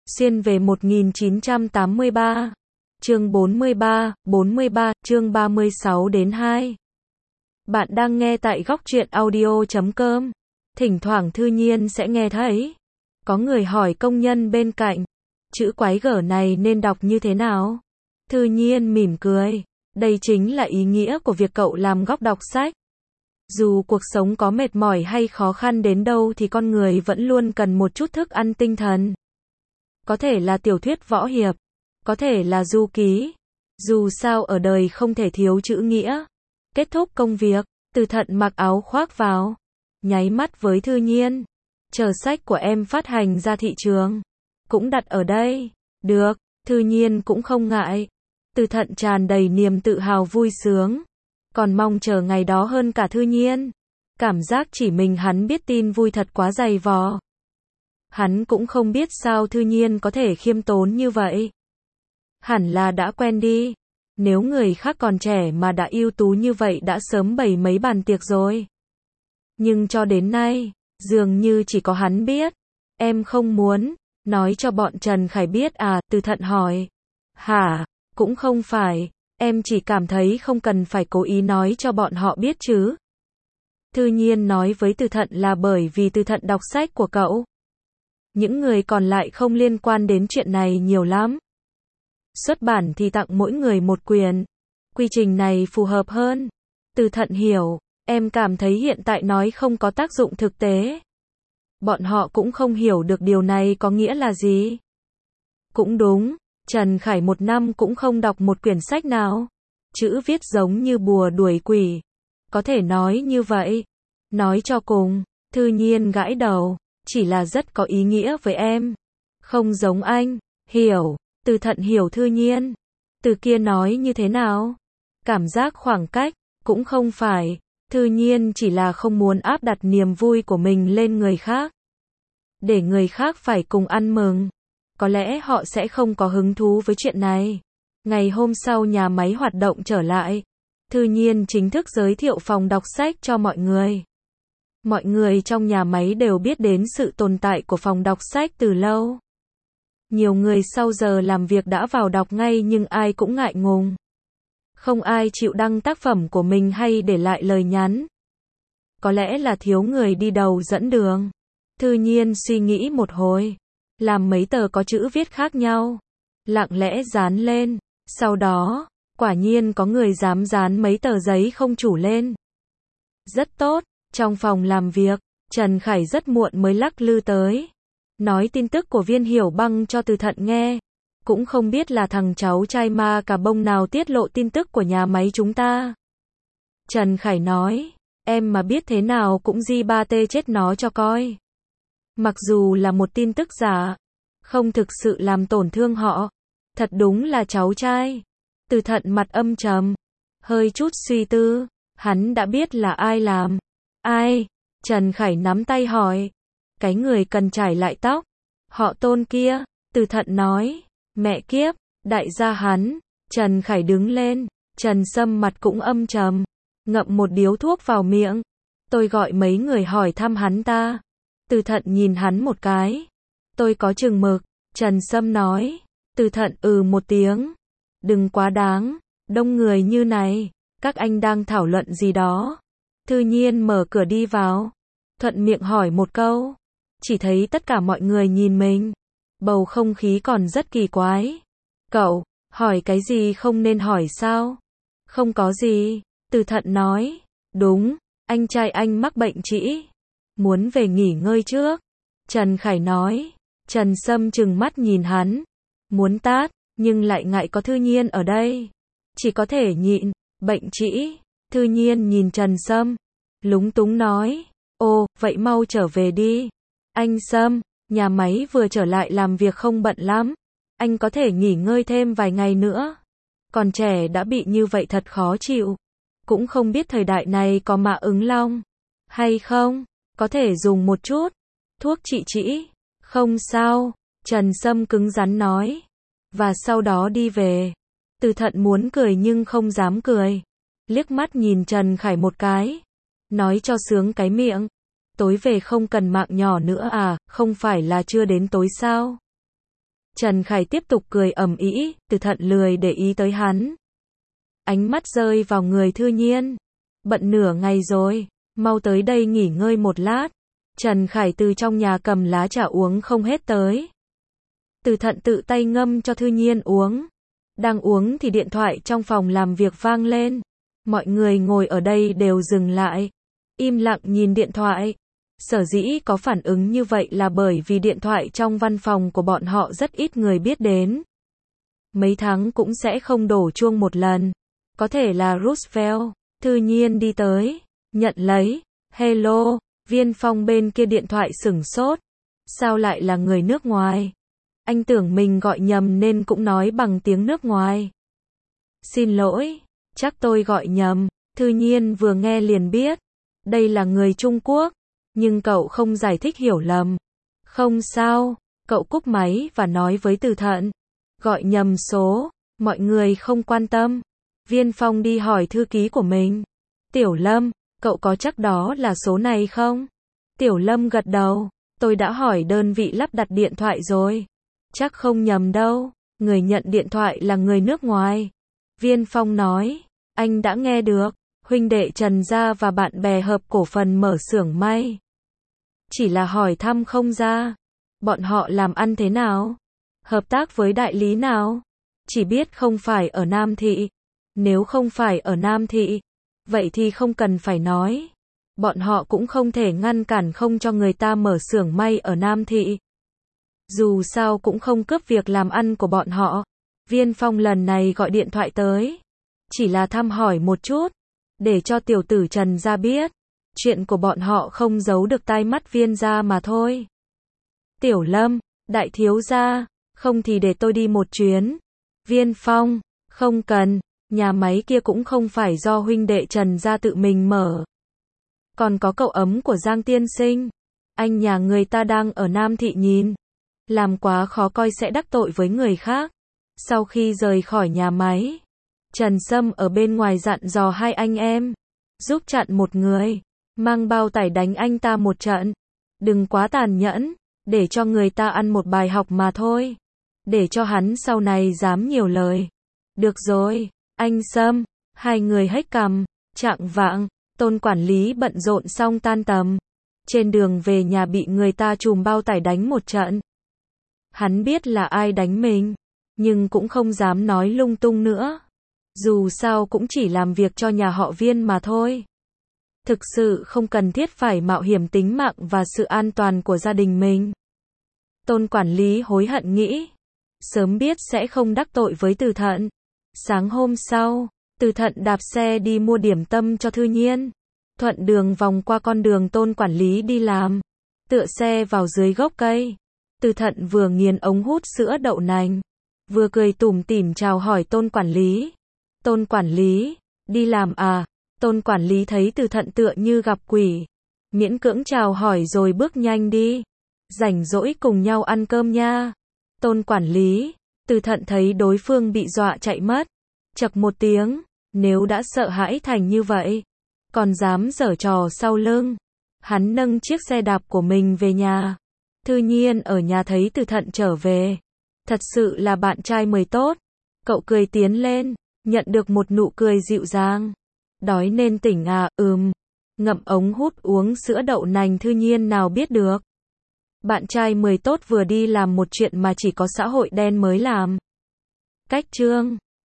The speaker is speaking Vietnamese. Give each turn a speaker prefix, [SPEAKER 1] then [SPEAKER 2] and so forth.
[SPEAKER 1] Xuyên về 1983. Chương 43, chương 36 đến 2. Bạn đang nghe tại góc truyện audio.com. Thỉnh thoảng Thư Nhiên sẽ nghe thấy có người hỏi công nhân bên cạnh, chữ quái gở này nên đọc như thế nào? Thư Nhiên mỉm cười, đây chính là ý nghĩa của việc cậu làm góc đọc sách. Dù cuộc sống có mệt mỏi hay khó khăn đến đâu thì con người vẫn luôn cần một chút thức ăn tinh thần. Có thể là tiểu thuyết võ hiệp, có thể là du ký. Dù sao ở đời không thể thiếu chữ nghĩa. Kết thúc công việc, Từ Thận mặc áo khoác vào, nháy mắt với Thư Nhiên. Chờ sách của em phát hành ra thị trường, cũng đặt ở đây. Được, Thư Nhiên cũng không ngại. Từ Thận tràn đầy niềm tự hào vui sướng, còn mong chờ ngày đó hơn cả Thư Nhiên. Cảm giác chỉ mình hắn biết tin vui thật quá dày vò. Hắn cũng không biết sao Thư Nhiên có thể khiêm tốn như vậy. Hẳn là đã quen đi. Nếu người khác còn trẻ mà đã ưu tú như vậy đã sớm bày mấy bàn tiệc rồi. Nhưng cho đến nay, dường như chỉ có hắn biết. Em không muốn nói cho bọn Trần Khải biết à? Từ Thận hỏi. Hả? Cũng không phải. Em chỉ cảm thấy không cần phải cố ý nói cho bọn họ biết chứ. Thư Nhiên nói với Từ Thận là bởi vì Từ Thận đọc sách của cậu. Những người còn lại không liên quan đến chuyện này nhiều lắm. Xuất bản thì tặng mỗi người một quyền. Quy trình này phù hợp hơn. Từ Thận hiểu, em cảm thấy hiện tại nói không có tác dụng thực tế. Bọn họ cũng không hiểu được điều này có nghĩa là gì. Cũng đúng, Trần Khải một năm cũng không đọc một quyển sách nào. Chữ viết giống như bùa đuổi quỷ. Có thể nói như vậy. Nói cho cùng, Thư Nhiên gãi đầu, chỉ là rất có ý nghĩa với em. Không giống anh, hiểu. Từ Thận hiểu Thư Nhiên. Từ kia nói như thế nào? Cảm giác khoảng cách, cũng không phải. Thư Nhiên chỉ là không muốn áp đặt niềm vui của mình lên người khác. Để người khác phải cùng ăn mừng. Có lẽ họ sẽ không có hứng thú với chuyện này. Ngày hôm sau nhà máy hoạt động trở lại. Thư Nhiên chính thức giới thiệu phòng đọc sách cho mọi người. Mọi người trong nhà máy đều biết đến sự tồn tại của phòng đọc sách từ lâu. Nhiều người sau giờ làm việc đã vào đọc ngay nhưng ai cũng ngại ngùng. Không ai chịu đăng tác phẩm của mình hay để lại lời nhắn. Có lẽ là thiếu người đi đầu dẫn đường. Thư Nhiên suy nghĩ một hồi. Làm mấy tờ có chữ viết khác nhau. Lặng lẽ dán lên. Sau đó, quả nhiên có người dám dán mấy tờ giấy không chủ lên. Rất tốt. Trong phòng làm việc, Trần Khải rất muộn mới lắc lư tới. Nói tin tức của Viên Hiểu Băng cho Từ Thận nghe. Cũng không biết là thằng cháu trai ma cà bông nào tiết lộ tin tức của nhà máy chúng ta. Trần Khải nói, em mà biết thế nào cũng di ba tê chết nó cho coi. Mặc dù là một tin tức giả, không thực sự làm tổn thương họ. Thật đúng là cháu trai. Từ Thận mặt âm trầm, hơi chút suy tư. Hắn đã biết là ai làm. Ai? Trần Khải nắm tay hỏi. Cái người cần trải lại tóc. Họ Tôn kia. Từ Thận nói. Mẹ kiếp, đại gia hắn. Trần Khải đứng lên. Trần Sâm mặt cũng âm trầm. Ngậm một điếu thuốc vào miệng. Tôi gọi mấy người hỏi thăm hắn ta. Từ Thận nhìn hắn một cái. Tôi có chừng mực. Trần Sâm nói. Từ Thận một tiếng. Đừng quá đáng. Đông người như này. Các anh đang thảo luận gì đó. Thư Nhiên mở cửa đi vào. Thuận miệng hỏi một câu. Chỉ thấy tất cả mọi người nhìn mình. Bầu không khí còn rất kỳ quái. Cậu, hỏi cái gì không nên hỏi sao? Không có gì. Từ Thận nói. Đúng, anh trai anh mắc bệnh trĩ. Muốn về nghỉ ngơi trước. Trần Khải nói. Trần Sâm trừng mắt nhìn hắn. Muốn tát, nhưng lại ngại có Thư Nhiên ở đây. Chỉ có thể nhịn. Bệnh trĩ. Thư Nhiên nhìn Trần Sâm. Lúng túng nói. Ồ, vậy mau trở về đi. Anh Sâm, nhà máy vừa trở lại làm việc không bận lắm. Anh có thể nghỉ ngơi thêm vài ngày nữa. Còn trẻ đã bị như vậy thật khó chịu. Cũng không biết thời đại này có mạ ứng long hay không. Có thể dùng một chút thuốc trị trĩ. Không sao. Trần Sâm cứng rắn nói. Và sau đó đi về. Từ Thận muốn cười nhưng không dám cười. Liếc mắt nhìn Trần Khải một cái. Nói cho sướng cái miệng. Tối về không cần mạng nhỏ nữa à, không phải là chưa đến tối sao? Trần Khải tiếp tục cười ầm ĩ, Từ Thận lười để ý tới hắn. Ánh mắt rơi vào người Thư Nhiên. Bận nửa ngày rồi, mau tới đây nghỉ ngơi một lát. Trần Khải từ trong nhà cầm lá trà uống không hết tới. Từ Thận tự tay ngâm cho Thư Nhiên uống. Đang uống thì điện thoại trong phòng làm việc vang lên. Mọi người ngồi ở đây đều dừng lại, im lặng nhìn điện thoại. Sở dĩ có phản ứng như vậy là bởi vì điện thoại trong văn phòng của bọn họ rất ít người biết đến. Mấy tháng cũng sẽ không đổ chuông một lần. Có thể là Roosevelt. Thư Nhiên đi tới, nhận lấy. Hello. Viên Phong bên kia điện thoại sửng sốt. Sao lại là người nước ngoài? Anh tưởng mình gọi nhầm nên cũng nói bằng tiếng nước ngoài. Xin lỗi, chắc tôi gọi nhầm. Thư Nhiên vừa nghe liền biết. Đây là người Trung Quốc. Nhưng cậu không giải thích hiểu lầm. Không sao, cậu cúp máy và nói với Từ Thận. Gọi nhầm số, mọi người không quan tâm. Viên Phong đi hỏi thư ký của mình. Tiểu Lâm, cậu có chắc đó là số này không? Tiểu Lâm gật đầu. Tôi đã hỏi đơn vị lắp đặt điện thoại rồi. Chắc không nhầm đâu. Người nhận điện thoại là người nước ngoài. Viên Phong nói. Anh đã nghe được. Huynh đệ Trần gia và bạn bè hợp cổ phần mở xưởng may. Chỉ là hỏi thăm không ra. Bọn họ làm ăn thế nào? Hợp tác với đại lý nào? Chỉ biết không phải ở Nam Thị. Nếu không phải ở Nam Thị, vậy thì không cần phải nói. Bọn họ cũng không thể ngăn cản không cho người ta mở xưởng may ở Nam Thị. Dù sao cũng không cướp việc làm ăn của bọn họ. Viên Phong lần này gọi điện thoại tới. Chỉ là thăm hỏi một chút. Để cho tiểu tử Trần gia biết. Chuyện của bọn họ không giấu được tai mắt Viên gia mà thôi. Tiểu Lâm, đại thiếu gia, không thì để tôi đi một chuyến. Viên Phong, không cần, nhà máy kia cũng không phải do huynh đệ Trần gia tự mình mở. Còn có cậu ấm của Giang tiên sinh. Anh nhà người ta đang ở Nam Thị nhìn. Làm quá khó coi sẽ đắc tội với người khác. Sau khi rời khỏi nhà máy, Trần Sâm ở bên ngoài dặn dò hai anh em. Giúp chặn một người. Mang bao tải đánh anh ta một trận. Đừng quá tàn nhẫn. Để cho người ta ăn một bài học mà thôi. Để cho hắn sau này dám nhiều lời. Được rồi, anh Sâm. Hai người hếch cằm. Chạng vạng, Tôn quản lý bận rộn xong tan tầm. Trên đường về nhà bị người ta trùm bao tải đánh một trận. Hắn biết là ai đánh mình. Nhưng cũng không dám nói lung tung nữa. Dù sao cũng chỉ làm việc cho nhà họ Viên mà thôi. Thực sự không cần thiết phải mạo hiểm tính mạng và sự an toàn của gia đình mình. Tôn quản lý hối hận nghĩ. Sớm biết sẽ không đắc tội với Từ Thận. Sáng hôm sau, Từ Thận đạp xe đi mua điểm tâm cho Thư Nhiên. Thuận đường vòng qua con đường Tôn quản lý đi làm. Tựa xe vào dưới gốc cây. Từ Thận vừa nghiền ống hút sữa đậu nành. Vừa cười tủm tỉm chào hỏi Tôn quản lý. Tôn quản lý, đi làm à? Tôn quản lý thấy Từ Thận tựa như gặp quỷ. Miễn cưỡng chào hỏi rồi bước nhanh đi. Rảnh rỗi cùng nhau ăn cơm nha. Tôn quản lý, Từ Thận thấy đối phương bị dọa chạy mất. Chậc một tiếng, nếu đã sợ hãi thành như vậy, còn dám giở trò sau lưng. Hắn nâng chiếc xe đạp của mình về nhà. Thư Nhiên ở nhà thấy Từ Thận trở về. Thật sự là bạn trai mới tốt. Cậu cười tiến lên, nhận được một nụ cười dịu dàng. Đói nên tỉnh à? Ngậm ống hút uống sữa đậu nành. Thư Nhiên nào biết được. Bạn trai mới tốt vừa đi làm một chuyện mà chỉ có xã hội đen mới làm. Cách chương